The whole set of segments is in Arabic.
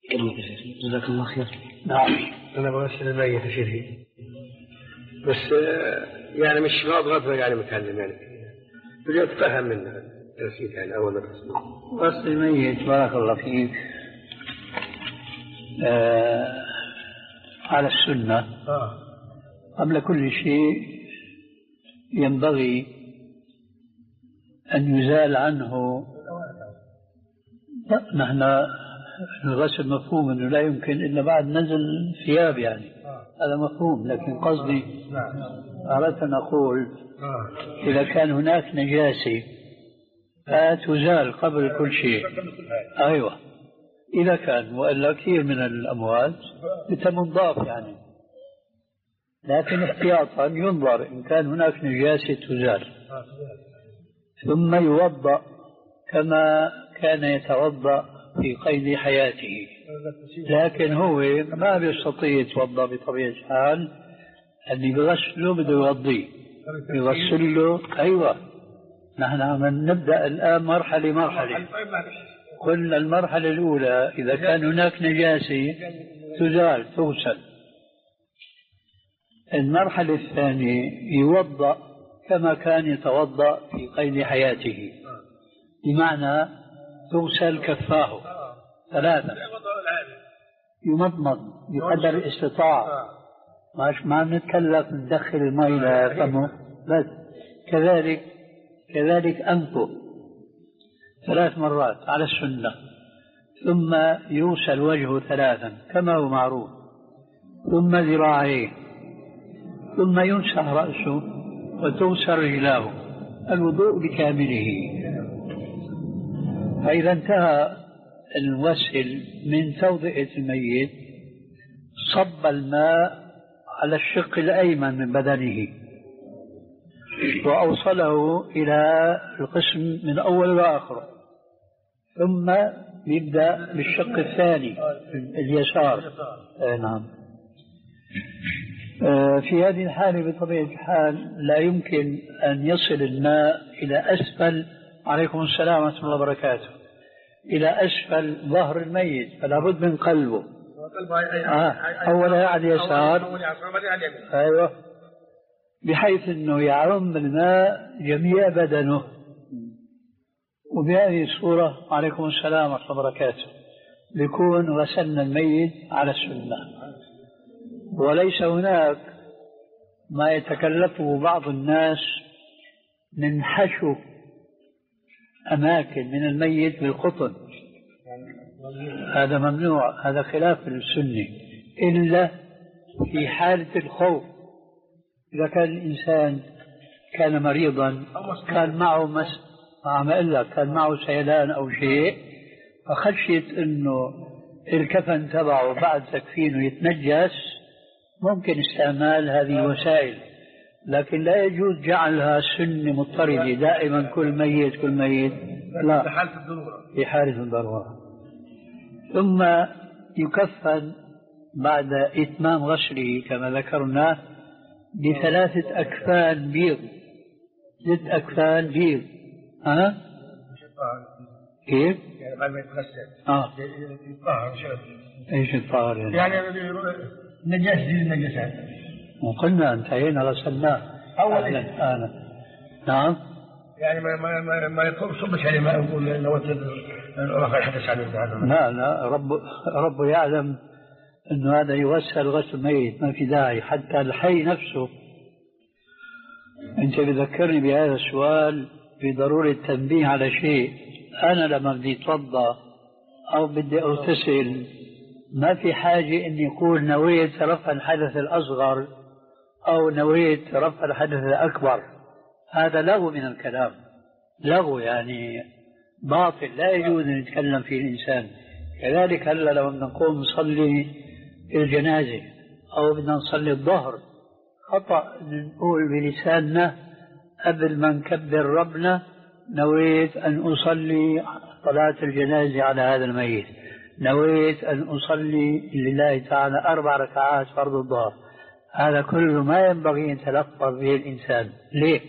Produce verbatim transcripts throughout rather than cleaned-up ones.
كلمة يا شيخ جزاك الله خير. نعم أنا بغسل الميت يا شيخي بس يعني مش غضغط يعني متعلم يعني بدي أتفهم منها نسيت يعني أول ما غسل الميت بارك الله فيك آه على السنة. آه. قبل كل شيء ينبغي أن يزال عنه. نحن الغسل مفهوم أنه لا يمكن إلا بعد نزل ثياب يعني هذا مفهوم، لكن قصدي أردت أن أقول إذا كان هناك نجاسة فتزال قبل كل شيء. أيوة إذا كان، وإلا كثير من الأموات بتمنضاف يعني، لكن احتياطا ينظر إن كان هناك نجاسة تزال، ثم يوضأ كما كان يتوضأ في قيد حياته. لكن هو ما بيستطيع يتوضأ بطبيعة الحال، اللي بغسله بده يوضيه يغسله. أيوة نحن عم نبدأ الآن مرحلة مرحلة. قلنا المرحلة الأولى إذا كان هناك نجاسة تزال تغسل. المرحلة الثانية يوضأ كما كان يتوضأ في قيد حياته، بمعنى تغسل كفاه ثلاثة، يمضمض بقدر الاستطاعة، ما نتكلف ندخل الماء لفمه بس، كذلك كذلك أنفه ثلاث مرات على السنة، ثم يغسل وجهه ثلاثا كما هو معروف، ثم ذراعيه، ثم يمسح رأسه وتغسل رجلاه، الوضوء بكامله. فإذا انتهى الغسل من توضئة الميت صب الماء على الشق الأيمن من بدنه وأوصله إلى القسم من أول وآخره، ثم يبدأ بالشق الثاني اليسار. آه نعم. آه في هذه الحالة بطبيعة الحال لا يمكن أن يصل الماء إلى أسفل، عليكم السلام ورحمة الله وبركاته، إلى أسفل ظهر الميت، فلا بد من قلبه. آه. أولا على اليسار، أيوة، بحيث أنه يعم الماء جميع بدنه. وبهذه الصورة عليكم السلام ورحمة الله وبركاته بيكون غسلنا الميت على السنة، وليس هناك ما يتكلفه بعض الناس من حشو أماكن من الميت بالقطن، هذا ممنوع، هذا خلاف السنة، إلا في حالة الخوف. إذا كان الإنسان كان مريضا كان معه مس عم أقول لك كان معه سيلان أو شيء، فخشيت إنه الكفن تبعه بعد تكفينه يتنجس، ممكن استعمال هذه الوسائل، لكن لا يجوز جعلها سنة مضطردة دائما كل ميت كل ميت، لا، في حالة الضرورة، في حالة الضرورة. ثم يكفن بعد إتمام غسله كما ذكرنا بثلاثة أكفان بيض، ست أكفان بيض. ها؟ كيف؟ يعني بعد ما يتغسل آه يطهر شرط. إيش الطهر يعني؟ يعني نجاس زي النجاسات. وقلنا انتهينا غسلناه أولا الآن. نعم. يعني ما ما ما ما يقوم صبش عليه ما يقول نوت رفع الحدث عن هذا. لا لا، رب رب يعلم إنه هذا يغسل غسل ميت، ما في داعي. حتى الحي نفسه، أنت بذكرني بهذا السؤال بضرورة التنبيه على شيء. أنا لما بدي أتوضأ أو بدي أغتسل ما في حاجة أن يكون نويت رفع الحدث الأصغر أو نويت رفع الحدث الأكبر، هذا لغو من الكلام، لغو يعني باطل لا يجوز أن يتكلم فيه الإنسان. كذلك هلا لو نقوم نصلي الجنازة أو بدنا نصلي الظهر، خطأ نقول بلساننا قبل ما نكبر ربنا نويت أن أصلي صلاة الجنازة على هذا الميت، نويت أن أصلي لله تعالى أربع ركعات فرض الظهر. هذا كله ما ينبغي أن يتلفظ به الإنسان. ليه؟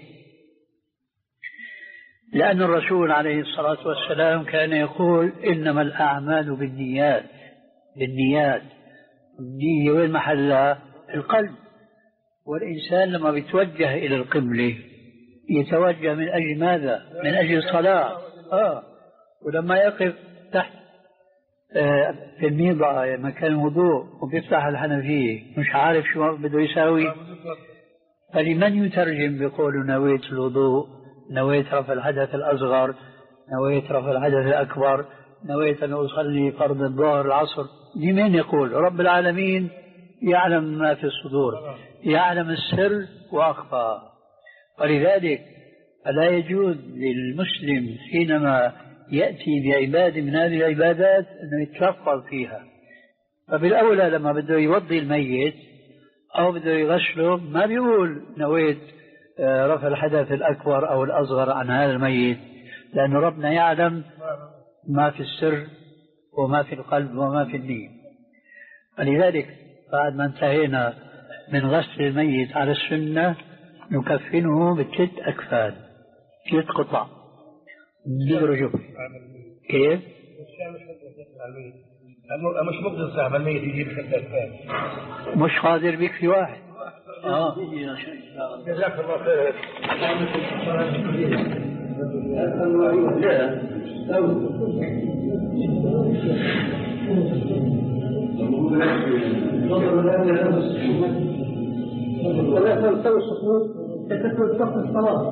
لأن الرسول عليه الصلاة والسلام كان يقول إنما الأعمال بالنيات، بالنيات. النية وين محلها؟ القلب. والإنسان لما بيتوجه إلى القبلة يتوجه من أجل ماذا؟ من أجل الصلاة. آه. ولما يقف تحت آه في الميضة مكان الوضوء وبيفتح الحنفية مش عارف شو بده يساوي، فلمن يترجم بقول نويت الوضوء، نويت رفع الحدث الأصغر، نويت رفع الحدث الأكبر، نويت أن أصلي فرض الظهر العصر؟ لمن يقول؟ رب العالمين يعلم ما في الصدور، يعلم السر وأخفى. ولذلك فلا يجوز للمسلم حينما يأتي بعبادة من هذه العبادات أنه يتلفظ فيها. فبالأولى لما بده يوضي الميت أو بده يغسله ما بيقول نويت رفع الحدث الأكبر أو الأصغر عن هذا الميت، لأن ربنا يعلم ما في السر وما في القلب وما في النية. ولذلك بعد ما انتهينا من غسل الميت على السنة نكفنه بست أكفان، ست قطع ندرجه. كيف؟ مش مقدر صاحب الميت يجيب ست أكفان، مش قادر بيكفي واحد. اه جزاك الله خير. ولا تنسوا الصفوف تكتب صف الصلاة.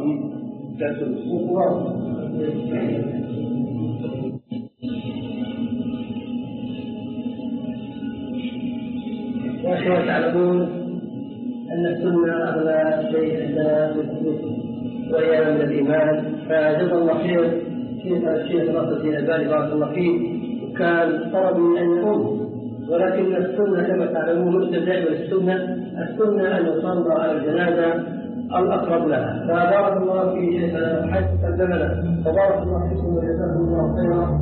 وكما تعلمون أن السنة أغلى شيء عندنا في الحديث وهي من الإيمان. فجزا الله خير شيخ الشيخ ناصر الدين الألباني بارك الله فيه، وكان طلبي أن يقوم، ولكن السنة كما تعلمون مستدعية للسنة، السنة أن يصلى على الجنازة الأقرب لها. فبارك الله في شيخ حيث قدمنا، فبارك الله فيكم وجزاكم الله خيرا.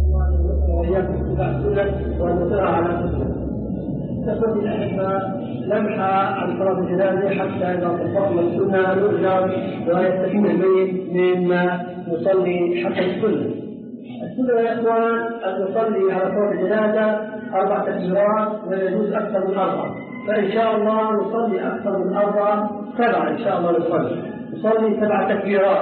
الله وإياكم اتباع السنة والمسيرة على السنة. تكون الأحبة لمحة عن صلاة الجنازة حتى إذا طبقنا السنة نرجع ويستفيد الميت مما نصلي حتى السنة. السنة يا إخوان أن نصلي على صلاة الجنازة أربع تكبيرات ويجوز أكثر من أربع، فإن شاء الله نصلي أكثر من أربع، سبعة إن شاء الله نصلي نصلي سبع تكبيرات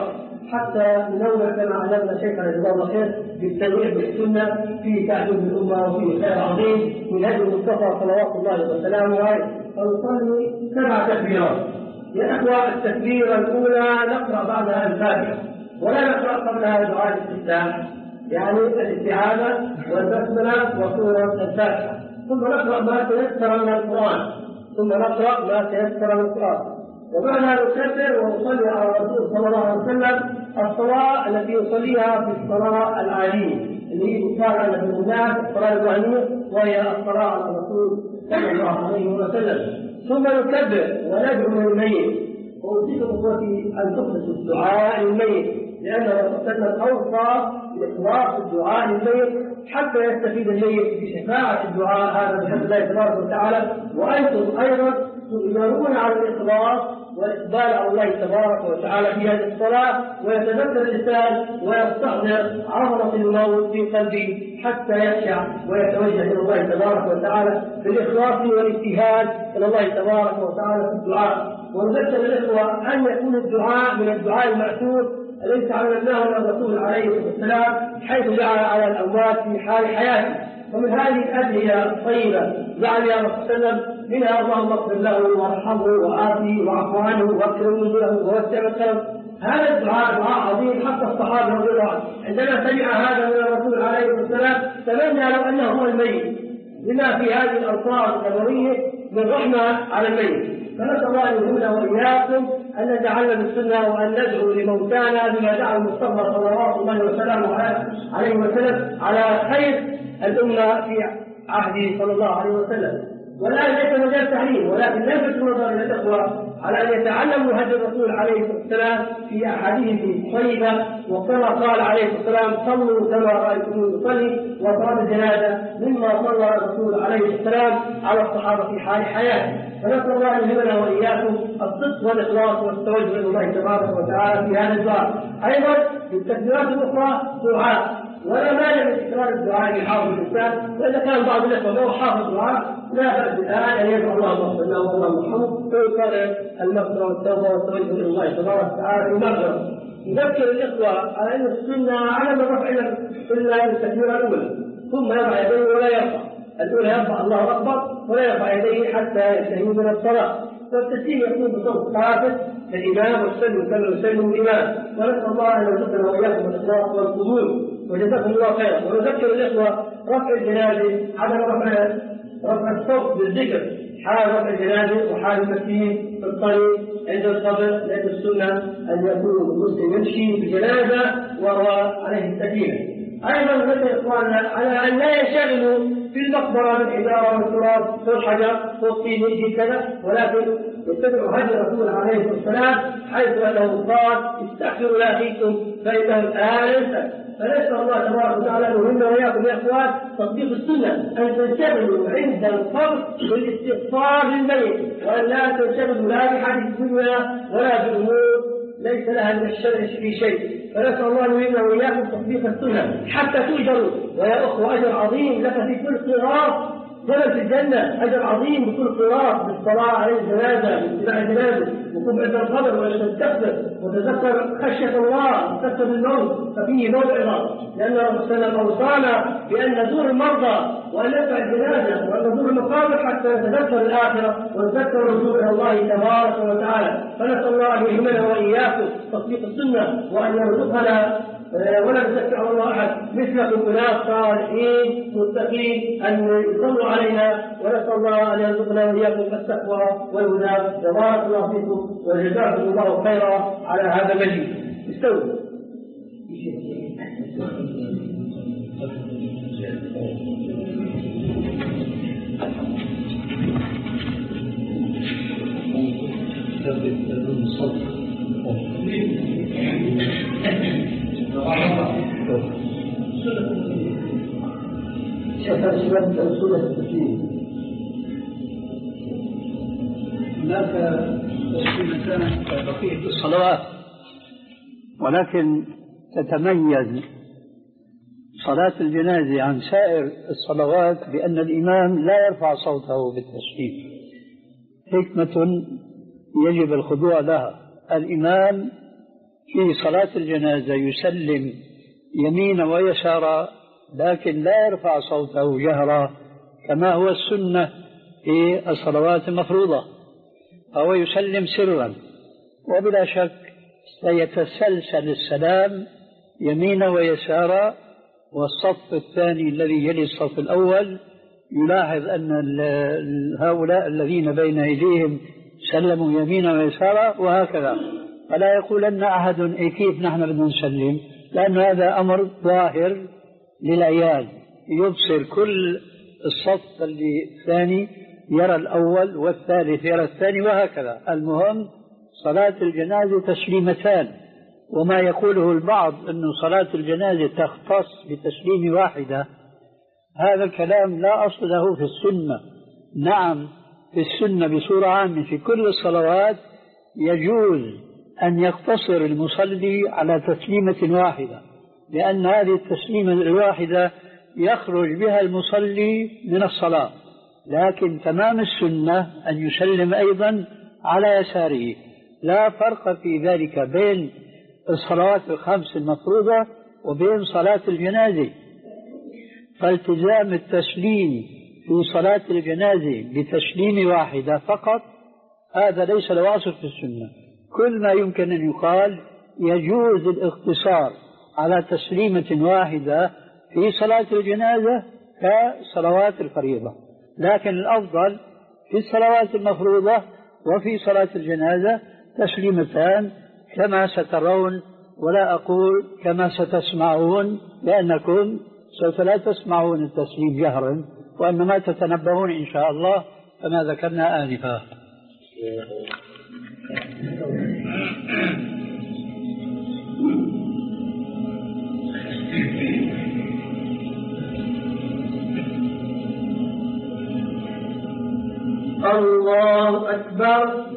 حتى ننوع كما علمنا شيخنا جزاه الله خير بالتنويع بالسنة في تعليم الأمة وفي خير عظيم من هدي المصطفى صلوات الله وسلامه عليه. فنصلي سبع تكبيرات. يا إخوة التكبيرة الأولى نقرأ بعدها الفاتحة، ولا نقرأ قبلها دعاء الاستفتاح، يعني الاستعاذة والبسملة وسورة الفاتحة، ثم نقرأ ما تيسر من القرآن ثم نقرأ ما تيسر من القرآن وبعدها نكبر ونصلي على الرسول صلى الله عليه وسلم الصلاة التي يصليها في الصلاة العادية اللي هي قال أن في الناس الصلاة الوهمية وهي الصلاة على الرسول صلى الله عليه وسلم. ثم نكبر وندعو للميت. وأوصيكم إخوتي أن تخلصوا الدعاء للميت، لأن الرسول صلى الله عليه وسلم أوصى بإخلاص الدعاء للميت حتى يستفيد الميت بشفاعة الدعاء هذا بحمد الله تبارك وتعالى. وأنتم أيضا تؤمرون على الإخلاص والإقبال على الله تبارك وتعالى في هذه الصلاة، ويتذكر الإنسان ويستحضر عظمة الموت في قلبه حتى يخشع ويتوجه إلى الله تبارك وتعالى بالإخلاص والاجتهاد إلى الله تبارك وتعالى في الدعاء. ونذكر الإخوة أن يكون الدعاء من الدعاء المأثور الذي تعلمناه من الرسول عليه الصلاة والسلام حيث دعا على الأموات في حال حياته. ومن هذه الأدعية الطيبة دعا يا رسول الله منها اللهم اغفر له وارحمه وآته وعفو عنه واكرم نزله ووسع مدخله. هذا الدعاء دعاء عظيم حتى الصحابة رضي الله عنهم عندما سمع هذا من الرسول عليه الصلاة والسلام تمنى لو أنه هو الميت، لما في هذه الألفاظ النبوية من رحمة على الميت. فنسأل الله أن يهدنا وإياكم أن نتعلم السنة وأن ندعو لموتانا بما دعا المصطفى صلى الله عليه وسلم عليه وسلم على خير الأمة في عهده صلى الله عليه وسلم. والآن ليس مجال تحريم، ولكن لفت نظر إلى الإخوة على أن يتعلموا هدي الرسول عليه الصلاة والسلام في أحاديث طيبة. وكما قال عليه الصلاة والسلام صلوا كما رأيتموني أصلي، وصلاة الجنازة مما صلى الرسول عليه الصلاة والسلام على الصحابة في حال حياته. فنسأل الله أن يهدنا وإياكم الصدق والإخلاص والتوجه إلى الله تبارك وتعالى في هذا الدعاء. أيضا في التكبيرات الأخرى دعاء ولا مانع من تكرار الدعاء يحافظ الإنسان، وإذا كان بعض الإخوة لو حافظ الدعاء لا بأس الآن أن يدعو الله اغفر له والله محمد ويقرر المغفرة والتوبة والتوبة إلى الله تبارك وتعالى المغفرة. يذكر الإخوة على أن السنة عدم رفع إلا التكبيرة الأولى، ثم يرفع يديه ولا يرفع، الأولى يرفع الله أكبر ولا يرفع يديه حتى ينتهي من الصلاة، والتسليم يكون بصوت خافت للإمام والسلم كما يسلم الإمام. ونسأل الله أن يرزقنا وإياكم الإخلاص والقبول وجزاكم الله خيرا. ونذكر الإخوة رفع الجنازة عدم رفع رفع الصوت بالذكر حال رفع الجنازة وحال المسيح في الطريق عند القبر، لأن السنة أن يكون المسلم يمشي بالجنازة وهو عليه السكينة. أيضا نذكر إخواننا على أن لا يشغلوا في المقبرة بالحجارة والتراب والحجر والطين يجي كذا، ولكن يتبعوا هدي الرسول عليه الصلاة والسلام حيث أنه قال استغفروا لأخيكم فإنه الآن يسأل. فنسأل الله تبارك وتعالى مهمة وإياكم يا إخوان تطبيق السنة، أن تنشغلوا عند القبر بالاستغفار للميت، وأن لا تنشغلوا لا بحديث الدنيا ولا بأمور ليس لها من الشرع في شيء. فنسأل الله مهمة وإياكم تطبيق السنة حتى تؤجروا. ويا أخوة أجر عظيم لك في كل قراءة جنة في الجنة، أجر عظيم بكل قراءة بالصلاة عليه الجنازة باتباع الجنازة وقوم عند القبر وتستغفر وتذكر خشية الله وتذكر الموت ففيه موعظة، لأن الرسول صلى الله عليه وسلم أوصانا بأن نزور المرضى وأن نتبع الجنازة وأن نزور المقابر حتى نتذكر الآخرة ونتذكر الرجوع إلى الله تبارك وتعالى. فنسأل الله أن يهمنا وإياكم تطبيق السنة وأن يرزقنا ولا نذكر الله أحد مثلكم أناس صالحين متقين أن يصلوا علينا. ونسأل الله أن يرزقنا وإياكم التقوى والهدى. بارك الله فيكم وجزاكم الله خيرا على هذا المجلس. استووا. هناك تسليمتان بقية الصلوات، ولكن تتميز صلاة الجنازة عن سائر الصلوات بأن الإمام لا يرفع صوته بالتسليم، حكمة يجب الخضوع لها. الإمام في صلاة الجنازة يسلم يمينا ويسارا، لكن لا يرفع صوته جهرا كما هو السنة في الصلوات المفروضة، فهو يسلم سرا، وبلا شك سيتسلسل السلام يمينا ويسارا. والصف الثاني الذي يلي الصف الأول يلاحظ أن هؤلاء الذين بين أيديهم سلموا يمينا ويسارا وهكذا، فلا يقولن أحد إيه كيف نحن بدنا نسلم، لأن هذا أمر ظاهر للعيان، يبصر كل الصف الثاني يرى الأول والثالث يرى الثاني وهكذا. المهم صلاة الجنازة تسليمتان، وما يقوله البعض أن صلاة الجنازة تختص بتسليم واحدة، هذا الكلام لا أصل له في السنة. نعم في السنة بصورة عامة في كل الصلوات يجوز أن يقتصر المصلي على تسليمة واحدة، لأن هذه التسليمة الواحدة يخرج بها المصلي من الصلاة، لكن تمام السنة أن يسلم أيضا على يساره. لا فرق في ذلك بين الصلوات الخمس المفروضة وبين صلاة الجنازة، فالتزام التسليم في صلاة الجنازة بتسليم واحدة فقط هذا ليس له أصل في السنة. كل ما يمكن أن يقال يجوز الاقتصار على تسليمة واحدة في صلاة الجنازة كصلوات الفريضة، لكن الأفضل في الصلوات المفروضة وفي صلاة الجنازة تسليمتان كما سترون، ولا أقول كما ستسمعون، لأنكم سوف لا تسمعون التسليم جهرا وإنما تتنبهون إن شاء الله كما ذكرنا آنفا. الله أكبر.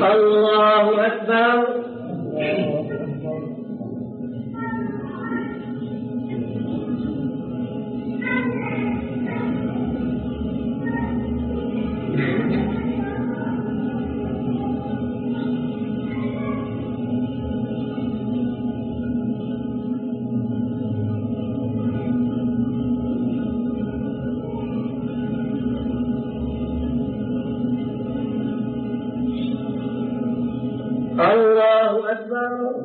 الله أكبر. الله أكبر.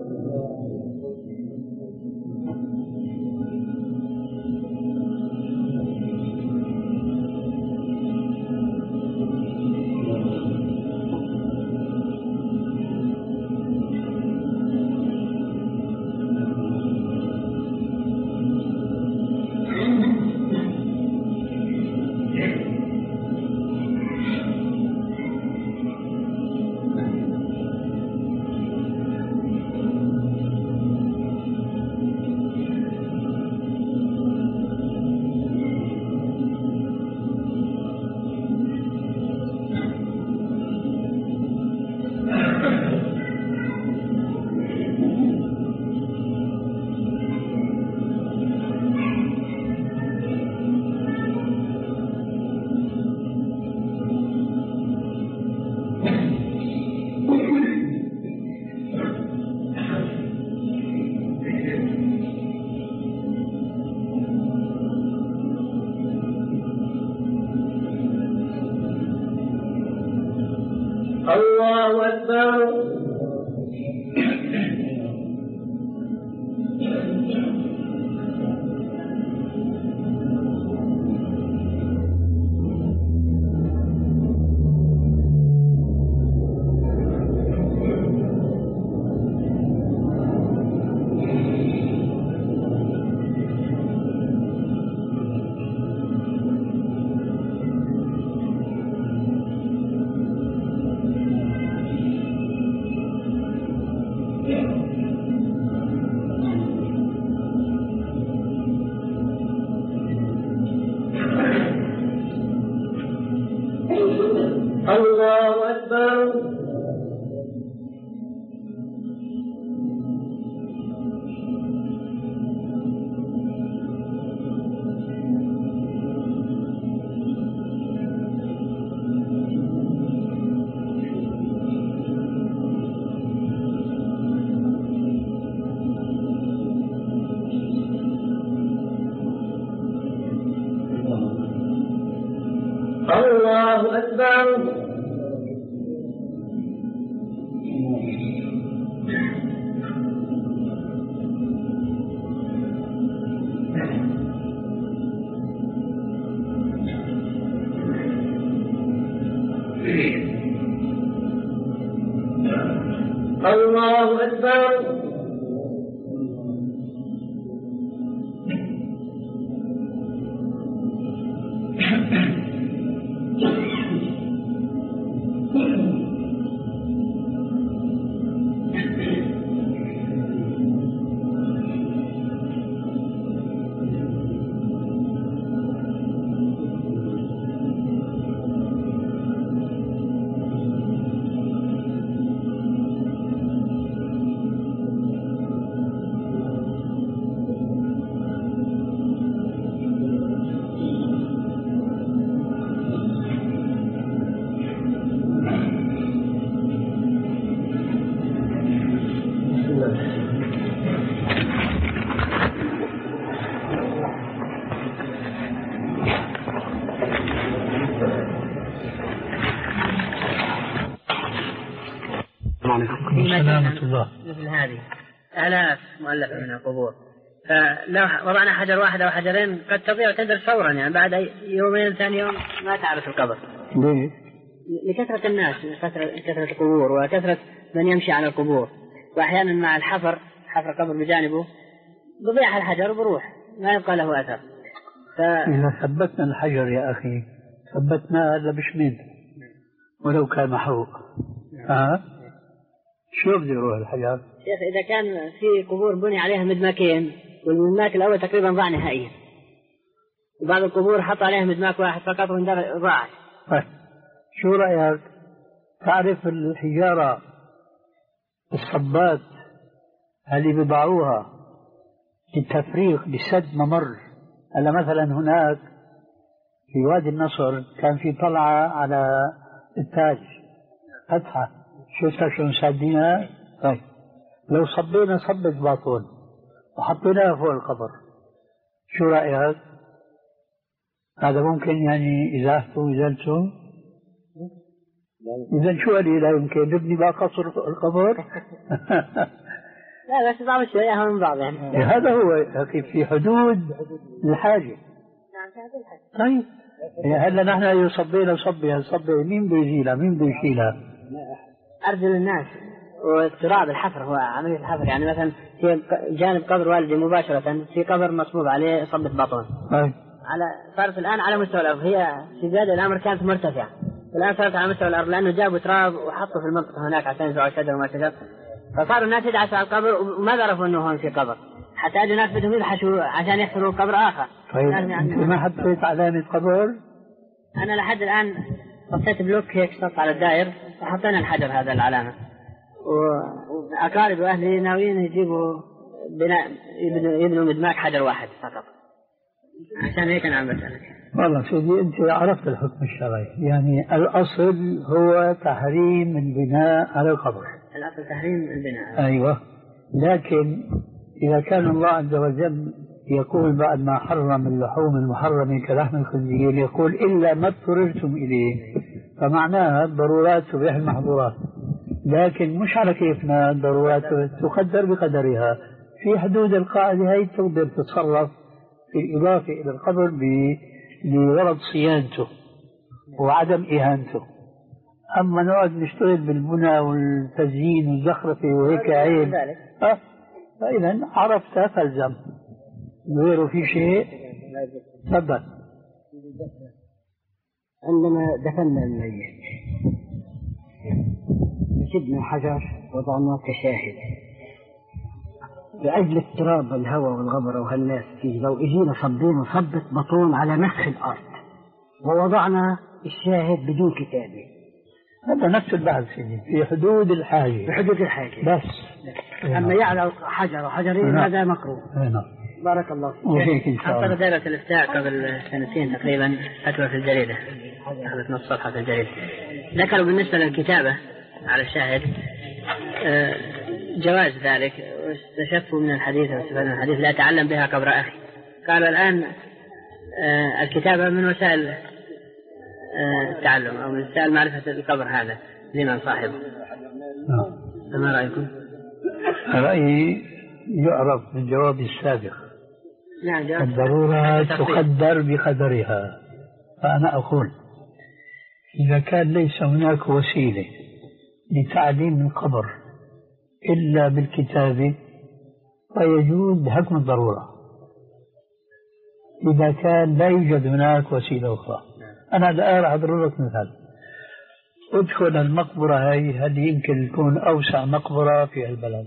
الله أكبر. الله أكبر. الله أكبر. الله أكبر. سلامة الله. مثل هذه آلاف مؤلفة من القبور، فلو وضعنا حجر واحد أو حجرين قد تضيع وتندر فورا، يعني بعد يومين ثاني يوم ما تعرف القبر. ليه؟ لكثرة الناس، كثرة القبور وكثرة من يمشي على القبور، وأحيانا مع الحفر حفر قبر بجانبه بضيع الحجر وبروح ما يبقى له أثر. ف... إذا ثبتنا الحجر يا أخي ثبتنا هذا بشمين ولو كان محروق. ها؟ شو بده يروح الحجر؟ شيخ إذا كان في قبور بني عليها مدماكين والمدماك الأول تقريبا ضاع نهائيا، وبعض القبور حط عليها مدماك واحد فقط وضاعت. شو رأيك تعرف الحجارة الصبات اللي بيضعوها للتفريق لسد ممر. هلا مثلا هناك في وادي النصر كان في طلعة على التاج فتحة، شفتها شلون سادينها؟ طيب لو صبينا صبة باطون وحطيناها فوق القبر شو رأيك؟ هذا ممكن يعني إزالته إزالته؟ إذا شو قال لا يمكن نبني بقى قصر القبر؟ لا بس بعض شوية من بعض يعني. هذا هو في حدود الحاجة. طيب هلا نحن إذا صبينا صبي صبي مين بده يزيلها؟ مين بده يشيلها؟ أرجل الناس واضطراب الحفر هو عملية الحفر. يعني مثلا في جانب قبر والدي مباشرة في قبر مصبوب عليه صبة باطون. طيب على صارت الآن على مستوى الأرض. هي في بداية الأمر كانت مرتفعة، الآن صارت على مستوى الأرض لأنه جابوا تراب وحطوا في المنطقة هناك عشان يزرعوا شجر وما شجر، فصاروا الناس يدعسوا على القبر وما عرفوا أنه هون في قبر، حتى أجوا ناس بدهم يبحثوا عشان يحفروا قبر آخر. طيب يعني ما حطيت علامة قبر؟ أنا لحد الآن حطيت بلوك هيك سطح على الدائر وحطينا الحجر هذا العلامة، وأقارب وأهلي ناويين يجيبوا بناء يبنوا مدماج حجر واحد فقط. عشان هيك أنا عم بسألك. والله سيدي أنت عرفت الحكم الشرعي، يعني الأصل هو تحريم البناء على القبر. الأصل تحريم البناء. أيوة، لكن إذا كان الله عز وجل يقول بعد ما حرم اللحوم المحرمة كلحم الخنزير يقول إلا ما اضطررتم إليه، فمعناها الضرورات تبيح المحظورات، لكن مش على كيفنا الضرورات تقدر بقدرها في حدود القاعدة هي. تقدر تتصرف في الإضافة إلى القبر لغرض صيانته وعدم إهانته. أما نقعد نشتغل بالبنى والتزيين والزخرفة وهيك عيب، أه؟ فإذا عرفت فالزم، غيره في شيء. تفضل. عندما دفنا الميت مسكنا حجر وضعناه كشاهد لأجل اضطراب الهواء والغبرة وهالناس فيه. لو اجينا صبينا صبة بطون على نفخ الأرض ووضعنا الشاهد بدون كتابة، هذا نفس البحث في حدود الحاجة. في حدود الحاجة بس. أما يعلى حجر وحجرين هذا مكروه. بارك الله فيك. إن شاء الله. حصل دائرة الإفتاء قبل سنتين تقريبا فتوى في الجريدة، أخذت نص صفحة في الجريدة، ذكروا بالنسبة للكتابة على الشاهد جواز ذلك، واستشفوا من الحديث واستفادوا من الحديث لا تعلم بها قبر أخي. قالوا الآن الكتابة من وسائل التعلم أو من وسائل معرفة القبر هذا لمن صاحبه. فما رأيكم؟ رأيي يعرف بالجواب السابق. نعم، الضرورة تقدر بقدرها. فأنا أقول إذا كان ليس هناك وسيلة لتعليم القبر إلا بالكتابة فيجوز حكم الضرورة. إذا كان لا يوجد هناك وسيلة أخرى، أنا الآن أضرب لك مثال. ادخل المقبرة هاي، هل يمكن تكون أوسع مقبرة في البلد؟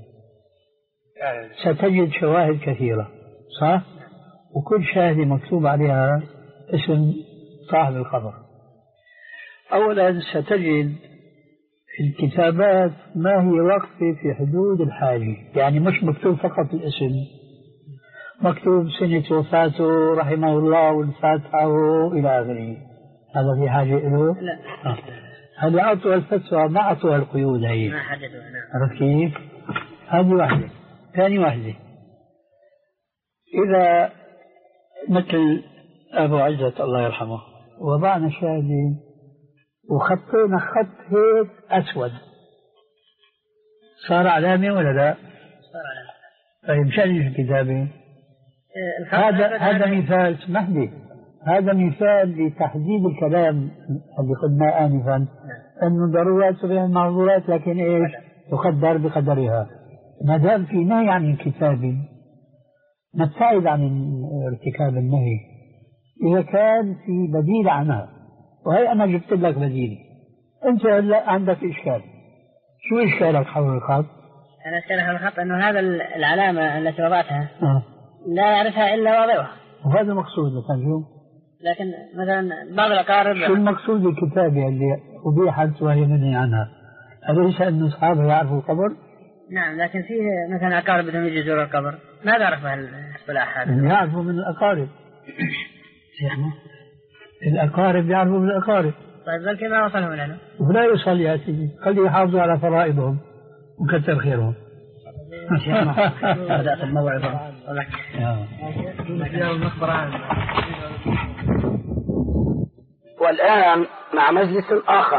ستجد شواهد كثيرة، صح؟ وكل شاهدة مكتوب عليها اسم صاحب القبر. أولا ستجد الكتابات ما هي واقفة في حدود الحاجة، يعني مش مكتوب فقط الاسم، مكتوب سنة وفاته رحمه الله والفاتحة إلى آخره. هذا في حاجة له؟ لا. آه. هل أعطوا الفتوى ما أعطوا القيود هي؟ ما حددوا. عرفت كيف؟ هذه واحدة. ثاني واحدة، إذا مثل أبو عزة الله يرحمه وضعنا شاهدين وخطينا خط هيك أسود، صار علامة ولا لا؟ صار علامة. طيب مشان الكتابة هذا هذا مثال. اسمح لي، هذا مثال لتحديد الكلام اللي قلنا آنفا أنه ضرورات تبيح المعذورات، لكن إيش تقدر بقدرها. ما دام في نهي عن الكتابة نبتعد عن ارتكاب النهي إذا كان في بديل عنها. وهي أنا جبت لك بديل، أنت هلا عندك إشكال. شو إشكالك حول الخط؟ أنا إشكالي حول الخط أنه هذا العلامة التي وضعتها أه. لا يعرفها إلا واضعها. وهذا مقصود لتنجوم؟ لكن مثلا بعض الأقارب. شو المقصود بالكتابة اللي أبيحت وهي منهي عنها؟ أليس أن أصحابها يعرفوا القبر؟ نعم، لكن فيه مثلا أقارب بدهم يجوا يزوروا القبر ما بعرف هالاصطلاح هذا. يعرفوا من الأقارب. شيخنا الأقارب يعرفوا من الأقارب. طيب بل ما وصلهم لنا. ولا يوصل يا سيدي، خليه يحافظوا على فرائضهم وكثر خيرهم. بدأت الموعظة. والآن مع مجلس آخر.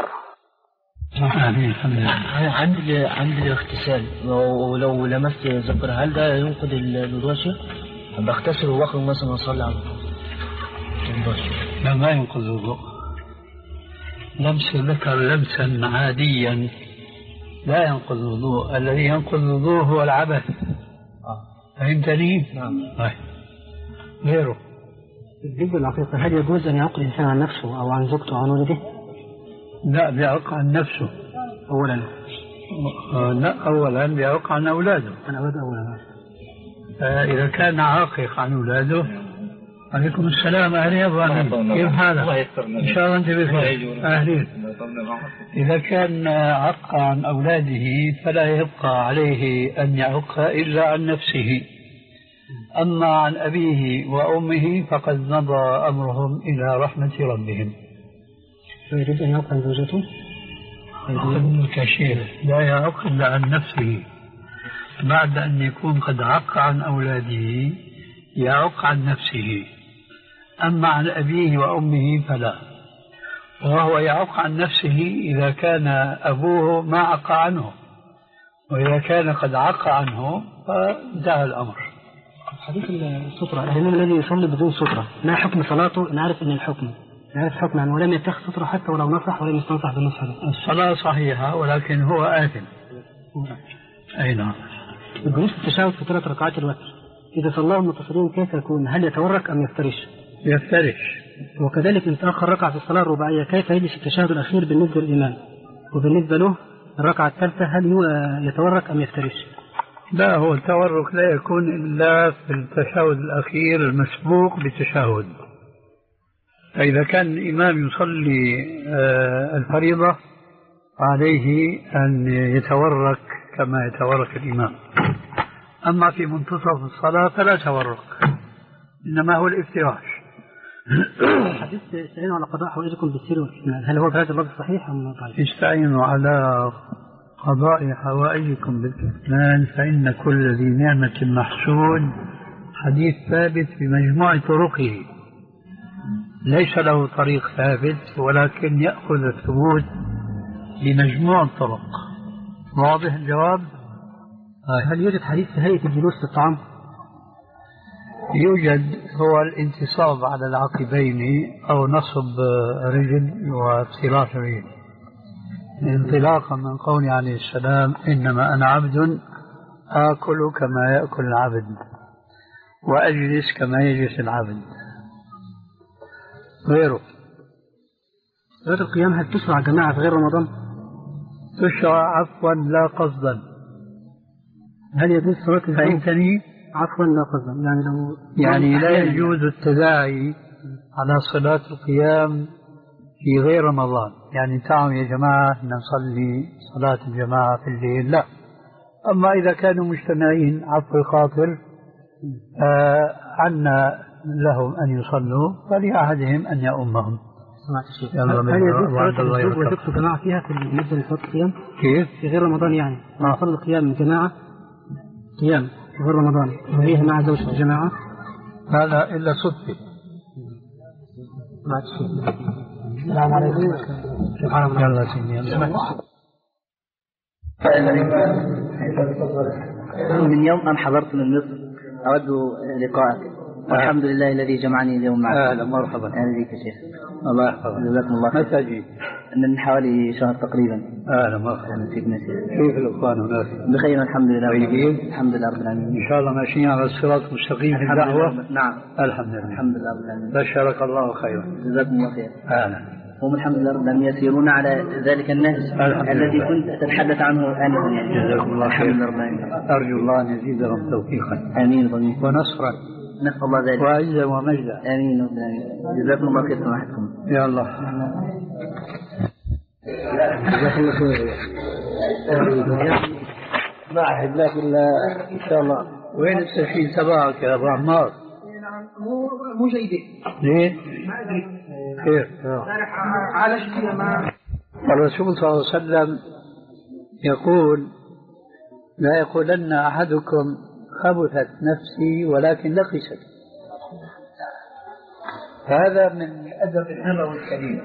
عندي عندي الاغتسال، ولو لمست ذكر هل ده ينقض الوضوء شيء؟ بغتسل واخرج مثلا اصلي على الوضوء. لا ما ينقض الوضوء. لمس الذكر لمسا عاديا لا ينقض الوضوء، الذي ينقض الوضوء هو العبث. فهمتني؟ نعم. غيره. بالنسبة للعقيقة هل يجوز أن يعقد الإنسان عن نفسه أو عن زوجته أو عن ولده؟ لا، بيعق عن نفسه أولا. آه لا، أولا بيعق عن أولاده. عن أولاده أولا. آه إذا كان عاقق عن أولاده. عليكم السلام، أهلين يا أبو أمين، كيف حالك؟ إن شاء الله أنت بخير. أهلين. إذا كان عق عن أولاده فلا يبقى عليه أن يعق إلا عن نفسه. أما عن أبيه وأمه فقد مضى أمرهم إلى رحمة ربهم. فيريد أن يعق عن زوجته؟ كشيء لا يعق إلا عن نفسه. بعد أن يكون قد عق عن أولاده يعق عن نفسه. أما عن أبيه وأمه فلا، وهو يعق عن نفسه إذا كان أبوه ما عق عنه، وإذا كان قد عق عنه فانتهى الأمر. حديث السترة، الإمام الذي يصلي بدون سترة ما حكم صلاته؟ نعرف أن الحكم نعرف حكم عنه ولم يتخذ سترة حتى ولو نصح ولم يستنصح بالنصح. الصلاة صحيحة ولكن هو آثم. أي نعم. بالنسبة للتشهد في ثلاث ركعات الوتر إذا صلاه المتصلين كيف يكون؟ هل يتورك أم يفترش؟ يفترش. وكذلك إن تأخر ركعة في الصلاة الرباعية كيف يجلس التشهد الأخير بالنسبة للإمام؟ وبالنسبة له الركعة الثالثة هل هو يتورك أم يفترش؟ لا، هو التورك لا يكون إلا في التشهد الأخير المسبوق بتشهد. فإذا كان الإمام يصلي الفريضة عليه أن يتورك كما يتورك الإمام. أما في منتصف الصلاة فلا تورك، إنما هو الافتراش. حديث استعينوا على قضاء حوائجكم بالسر والكتمان، هل هو بهذا اللفظ صحيح أم ضعيف؟ استعينوا على قضاء حوائجكم بالكتمان فإن كل ذي نعمة محسود، حديث ثابت بمجموع طرقه، ليس له طريق ثابت ولكن يأخذ الثبوت بمجموع الطرق. واضح الجواب؟ هل يوجد حديث في هيئة الجلوس في الطعام؟ يوجد، هو الانتصاب على العقبين أو نصب رجل وافتراش رجل، انطلاقا من قول عليه السلام إنما أنا عبد آكل كما يأكل العبد وأجلس كما يجلس العبد. غيره. صلاة القيام هل تشرع جماعة في غير رمضان؟ تشرع عفوا لا قصدا. هل يجوز صلاة الفجر؟ فهمتني؟ عفوا لا قصدا، يعني لو يعني لا يجوز التداعي على صلاة القيام في غير رمضان، يعني تعالوا يا جماعة نصلي صلاة الجماعة في الليل، لا. أما إذا كانوا مجتمعين عفو الخاطر آه عنا لهم أن يصلوا فلأحدهم أن يؤمهم. هل يجوز صلاة الوجوب وتكتب جماعة فيها في بالنسبة لصلاة القيام؟ كيف؟ في غير رمضان يعني نصلي القيام جماعة قيام في غير رمضان وهي مع زوجة الجماعة؟ هذا إلا صدفة. السلام عليكم. سبحان الله. يلا سيدي. من يوم أن حضرت من مصر أود لقاءك، والحمد لله الذي جمعني اليوم معك. أهلا مرحبا. أهلا بك يا شيخ. الله يحفظك. جزاكم الله خير. متى جيت؟ من حوالي شهر تقريبا. أهلا مرحبا. أهلا فيك نسير. كيف الإخوان هناك؟ بخير الحمد لله. طيبين؟ الحمد لله رب العالمين. إن شاء الله ماشيين على الصراط المستقيم في الدعوة. نعم. الحمد لله. الحمد لله رب العالمين. بشرك الله خيرا. جزاكم الله خير. أهلا. هم الحمد لله رب العالمين يسيرون على ذلك النهج الذي كنت تتحدث عنه آنفا. جزاكم الله خير. الحمد لله رب العالمين. أرجو الله أن يزيدهم توفيقا. آمين ضمين. ونصرا. نسأل الله ذلك. وعزا ومجدا. آمين آمين. جزاكم الله خير سماحتكم. يا الله. جزاكم الله خير. ما أحد لكن إن شاء الله. وين السفين تبعك يا أبو عمار؟ مو مو جيدة. ليه؟ ما أدري. كيف؟ عالجت فيها ما. الرسول صلى الله عليه وسلم يقول: لا يقولن أحدكم خبثت نفسي ولكن لقست. هذا من أدب النبوي الكريم.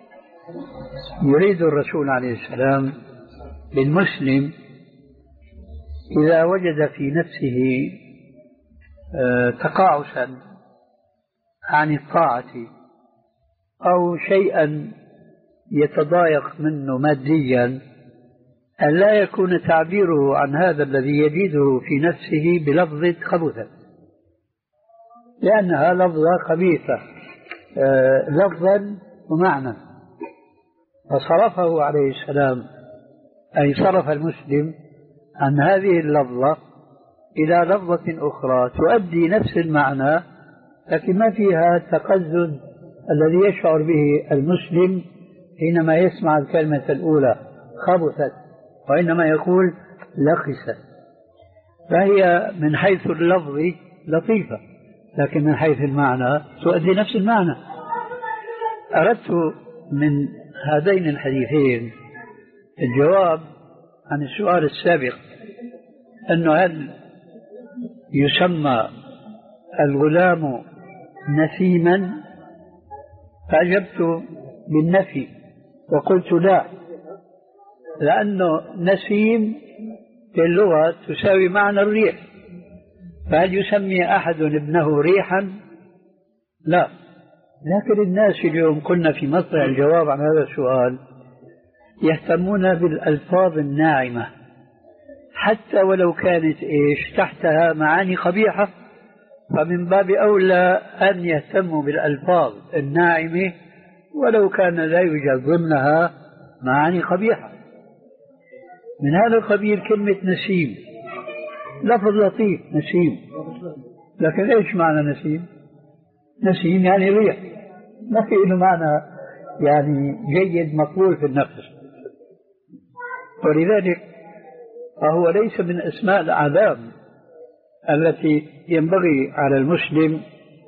يريد الرسول عليه السلام للمسلم إذا وجد في نفسه تقاعسا عن الطاعة أو شيئا يتضايق منه ماديا أن لا يكون تعبيره عن هذا الذي يجده في نفسه بلفظة خبثة، لأنها لفظة خبيثة لفظا ومعنى. فصرفه عليه السلام، أي صرف المسلم عن هذه اللفظة إلى لفظة أخرى تؤدي نفس المعنى لكن ما فيها التقزز الذي يشعر به المسلم حينما يسمع الكلمة الأولى خبثت، وإنما يقول لخست. فهي من حيث اللفظ لطيفة لكن من حيث المعنى تؤدي نفس المعنى. أردت من هذين الحديثين الجواب عن السؤال السابق، أنه هل يسمى الغلام نسيما؟ فأجبت بالنفي وقلت لا، لأنه نسيم في اللغة تساوي معنى الريح، فهل يسمي أحد ابنه ريحا؟ لا. لكن الناس اليوم قلنا في مصر الجواب عن هذا السؤال يهتمون بالألفاظ الناعمة حتى ولو كانت إيش تحتها معاني قبيحة، فمن باب أولى أن يهتموا بالألفاظ الناعمة ولو كان لا يوجد ضمنها معاني قبيحة. من هذا القبيل كلمة نسيم، لفظ لطيف نسيم، لكن إيش معنى نسيم؟ نسيم يعني ريح، ما في له معنى يعني جيد مقبول في النفس. ولذلك فهو ليس من أسماء الأعلام التي ينبغي على المسلم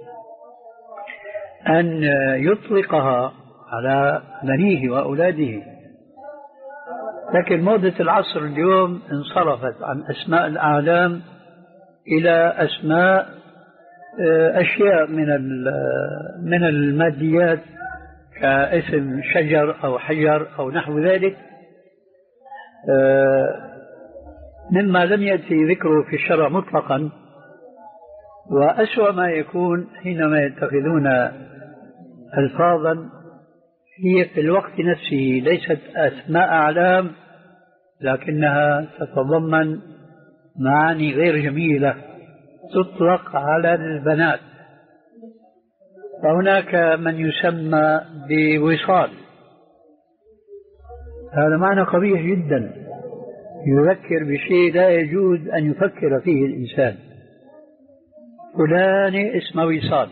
أن يطلقها على بنيه وأولاده. لكن موضة العصر اليوم انصرفت عن أسماء الأعلام إلى أسماء أشياء من من الماديات كاسم شجر أو حجر أو نحو ذلك، مما لم يأتي ذكره في الشرع مطلقا. وأسوأ ما يكون حينما يتخذون ألفاظا هي في الوقت نفسه ليست أسماء أعلام لكنها تتضمن معاني غير جميلة تطلق على البنات. فهناك من يسمى بوصال، هذا معنى قبيح جدا يذكر بشيء لا يجوز أن يفكر فيه الإنسان. فلان اسمه وصال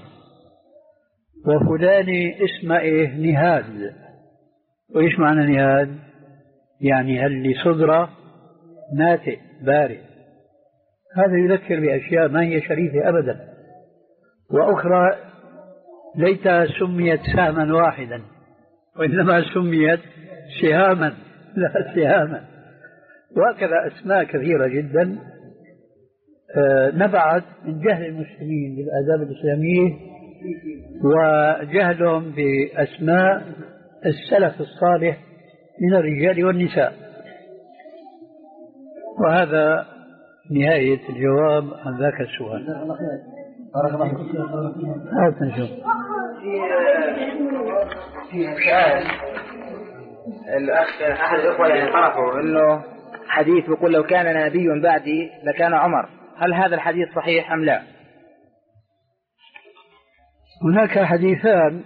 وفلان اسمه إيه نهاد. وإيش معنى نهاد؟ يعني هل لصدرة ناتئ بارئ. هذا يذكر بأشياء ما هي شريفة أبدا. وأخرى ليتها سميت سهما واحدا وإنما سميت سهاما لا سهاما. وهكذا أسماء كثيرة جدا نبعت من جهل المسلمين بالآداب الإسلامية وجهلهم بأسماء السلف الصالح من الرجال والنساء. وهذا نهاية الجواب عن ذاك السؤال. بارك الله فيك. هذا نشوف. في سؤال الأخ أحد الأخوة يعني طرحوا إنه حديث يقول لو كان نبي بعدي لكان عمر، هل هذا الحديث صحيح أم لا؟ هناك حديثان.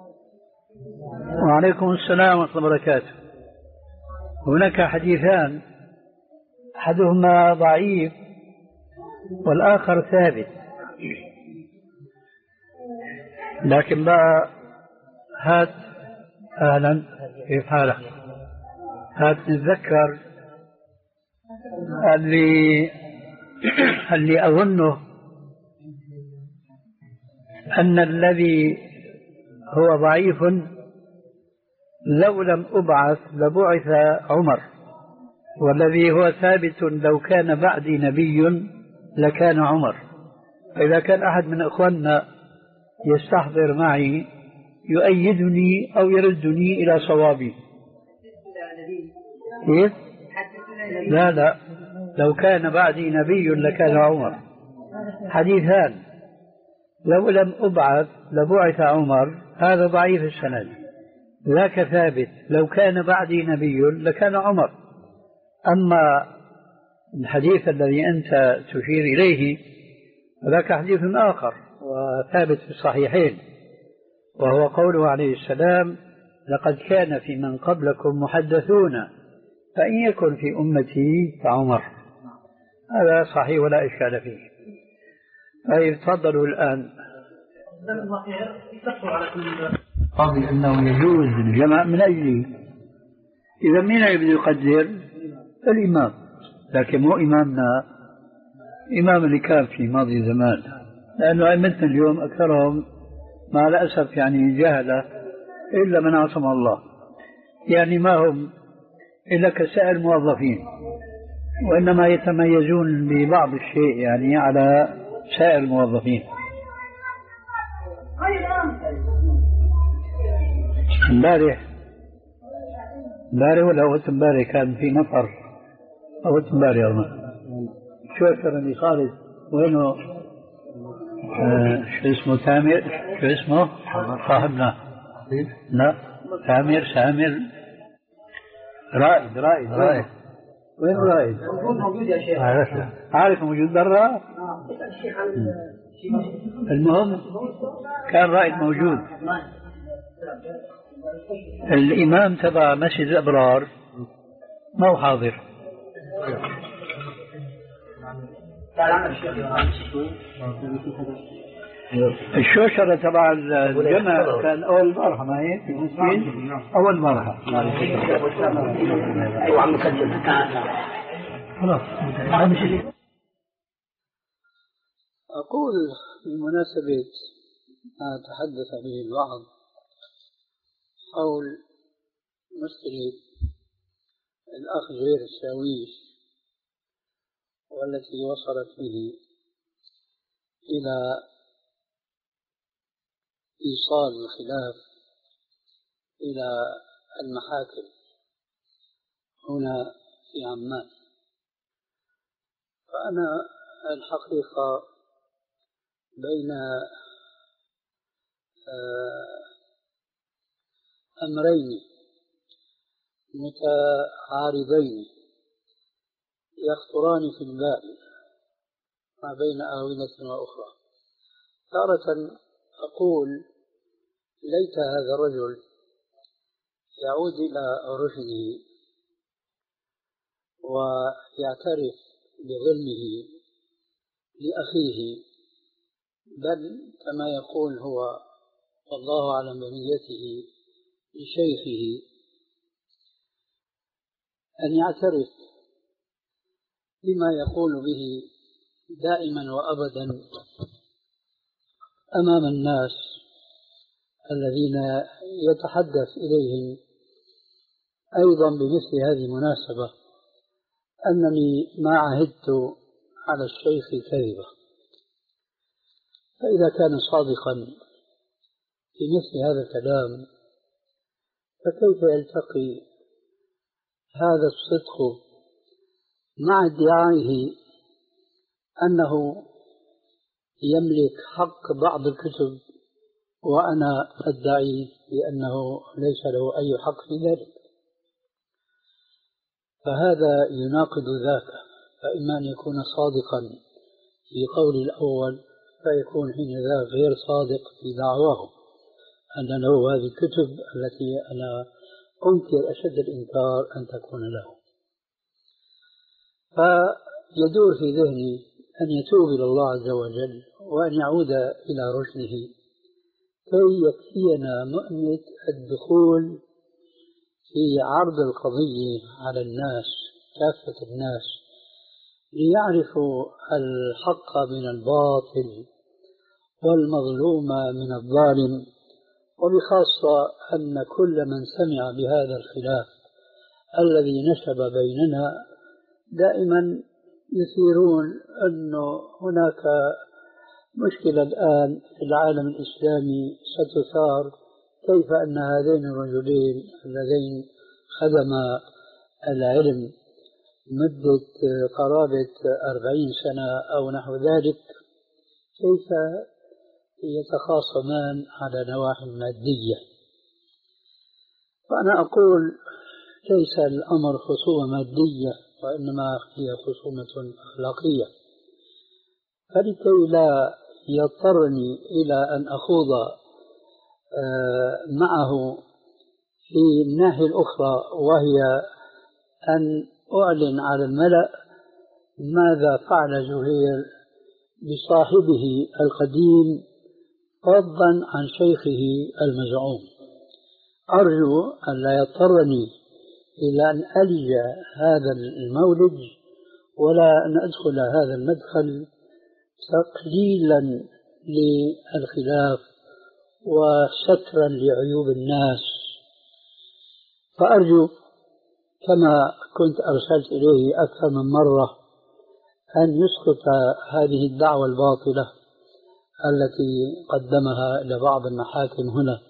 وعليكم السلام ورحمة الله وبركاته. هناك حديثان أحدهما ضعيف والآخر ثابت. لكن بقى هات أهلا كيف حالك؟ هات نتذكر اللي اللي أظنه أن الذي هو ضعيف لو لم أبعث لبعث عمر، والذي هو ثابت لو كان بعدي نبي لكان عمر. فإذا كان أحد من إخواننا يستحضر معي يؤيدني أو يردني إلى صوابي. كيف؟ لا لا، لو كان بعدي نبي لكان عمر. حديثان، لو لم أبعث لبعث عمر، هذا ضعيف السند. ذاك ثابت لو كان بعدي نبي لكان عمر. أما الحديث الذي أنت تشير إليه ذاك حديث آخر وثابت في الصحيحين، وهو قوله عليه السلام: لقد كان في من قبلكم محدثون فإن يكن في أمتي فعمر. هذا صحيح ولا إشكال فيه. طيب تفضلوا الآن. قاضي أنه يجوز الجمع من أجله. إذا مين يبدو يقدر؟ الإمام، لكن مو إمامنا، إمام اللي كان في ماضي زمان، لأنه أئمتنا اليوم أكثرهم مع الأسف يعني جهلة إلا من عصم الله، يعني ما هم إلا كسائر الموظفين، وإنما يتميزون ببعض الشيء يعني على سائر الموظفين. امبارح امبارح ولا أول امبارح كان في نفر، أول امبارح أظن، شو أكثر خالد وينه؟ آه شو اسمه؟ تامر، شو اسمه؟ صاحبنا لا تامر سامر رائد رائد رائد وين رائد؟ موجود يا شيخ. عارف موجود برا. المهم كان رائد موجود. الإمام تبع مسجد الأبرار ما هو حاضر. الشوشرة تبع الجمع كان أول مرة، ما هي في المسجد أول مرة. أيوة عم نسجل خلاص. أقول بمناسبة ما تحدث به البعض حول مسألة الأخ غير الشاويش والتي وصلت به إلى إيصال الخلاف إلى المحاكم هنا في عمان. فأنا الحقيقة بين أمرين متعارضين يخطران في البال ما بين آونة وأخرى. تارة أقول ليت هذا الرجل يعود إلى رشده ويعترف بظلمه لأخيه، بل كما يقول هو والله أعلم بنيته لشيخه أن يعترف بما يقول به دائما وأبدا أمام الناس الذين يتحدث إليهم أيضا بمثل هذه المناسبة أنني ما عهدت على الشيخ كذبة. فإذا كان صادقا في مثل هذا الكلام فكيف يلتقي هذا الصدق مع ادعائه أنه يملك حق بعض الكتب وأنا أدعي بأنه ليس له أي حق في ذلك؟ فهذا يناقض ذاك. فإما أن يكون صادقا في قول الأول فيكون حينذاك غير صادق في دعواه أن له هذه الكتب التي أنا أنكر أشد الإنكار أن تكون له. فيدور في ذهني أن يتوب إلى الله عز وجل وأن يعود إلى رشده كي يكفينا مؤنة الدخول في عرض القضية على الناس كافة الناس ليعرفوا الحق من الباطل والمظلوم من الظالم، وبخاصة أن كل من سمع بهذا الخلاف الذي نشب بيننا دائما يثيرون أنه هناك مشكلة الآن في العالم الإسلامي ستثار، كيف أن هذين الرجلين اللذين خدما العلم مدة قرابة أربعين سنة أو نحو ذلك كيف يتخاصمان على نواحي مادية. وأنا أقول ليس الأمر خصومة مادية، وإنما هي خصومة أخلاقية، فلكي لا يضطرني إلى أن أخوض معه في الناحية الأخرى، وهي أن أعلن على الملأ ماذا فعل زهير بصاحبه القديم فضلا عن شيخه المزعوم. أرجو أن لا يضطرني إلى أن ألج هذا المولج ولا أن أدخل هذا المدخل تقليلا للخلاف وسترا لعيوب الناس. فأرجو كما كنت أرسلت إليه أكثر من مرة أن يسقط هذه الدعوة الباطلة التي قدمها إلى بعض المحاكم هنا،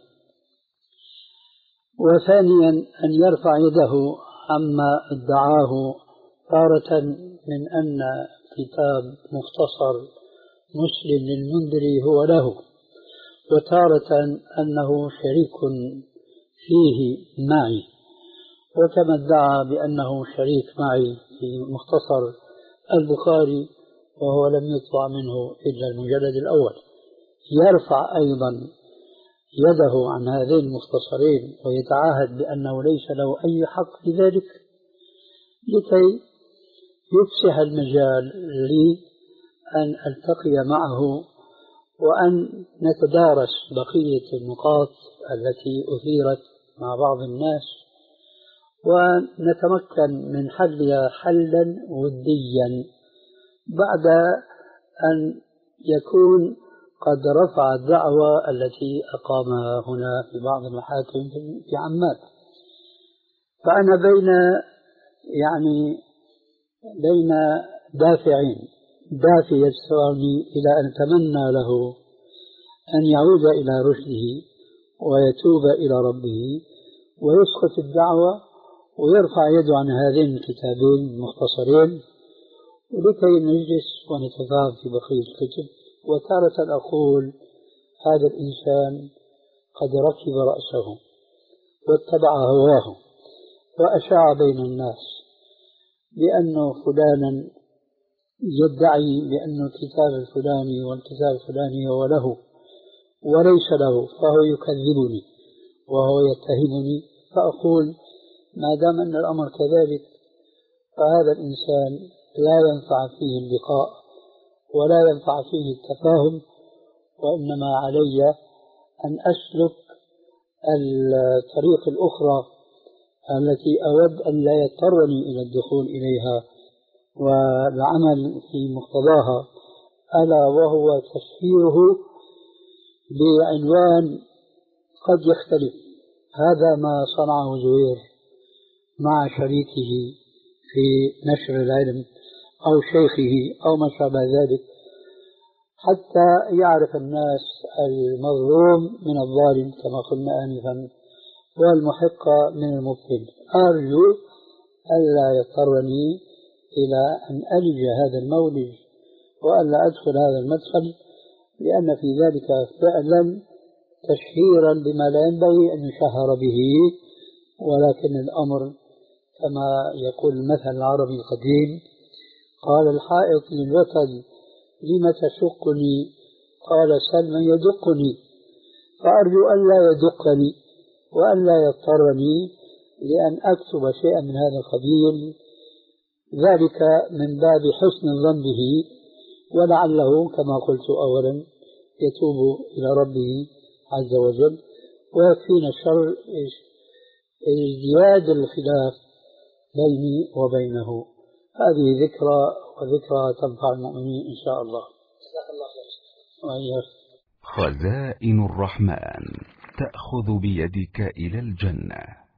وثانيا أن يرفع يده عما ادعاه تارة من أن كتاب مختصر مسلم للمنذري هو له، وتارة أنه شريك فيه معي، وكما ادعى بأنه شريك معي في مختصر البخاري وهو لم يطبع منه إلا المجلد الأول. يرفع أيضا يده عن هذين المختصرين ويتعاهد بأنه ليس له أي حق في ذلك، لكي يفسح المجال لي أن ألتقي معه وأن نتدارس بقية النقاط التي أثيرت مع بعض الناس ونتمكن من حلها حلا وديا بعد أن يكون قد رفع الدعوة التي أقامها هنا في بعض المحاكم في عمان. فأنا بين يعني بين دافعين، دافع يدفعني إلى أن أتمنى له أن يعود إلى رشده ويتوب إلى ربه ويسقط الدعوة ويرفع يده عن هذين الكتابين المختصرين، ولكي نجلس ونتفاهم في بقية الكتب. وتارة أقول هذا الإنسان قد ركب رأسه واتبع هواه وأشاع بين الناس بأنه فلانا يدعي بأن الكتاب الفلاني والكتاب الفلاني هو له وليس له، فهو يكذبني وهو يتهمني. فأقول ما دام أن الأمر كذلك فهذا الإنسان لا ينفع فيه اللقاء ولا ينفع فيه التفاهم، وإنما علي أن أسلك الطريق الأخرى التي أود أن لا يضطرني إلى الدخول إليها والعمل في مقتضاها، ألا وهو تشهيره بعنوان قد يختلف. هذا ما صنعه زهير مع شريكه في نشر العلم أو شيخه أو ما شابه ذلك، حتى يعرف الناس المظلوم من الظالم كما قلنا آنفا والمحق من المبطل. أرجو ألا يضطرني إلى أن ألج هذا المولج وألا أدخل هذا المدخل، لأن في ذلك فعلا تشهيرا بما لا ينبغي أن يشهر به. ولكن الأمر كما يقول المثل العربي القديم: قال الحائط للوتد لم تشقني؟ قال سل من يدقني. فأرجو أن لا يدقني وأن لا يضطرني لأن أكتب شيئا من هذا القبيل، ذلك من باب حسن الظن به، ولعله كما قلت أولا يتوب إلى ربه عز وجل، ويكفينا شر ازدياد الخلاف بيني وبينه. هذه ذكرى، وذكرى تنفع المؤمنين إن شاء الله. خزائن الرحمن تأخذ بيدك إلى الجنة.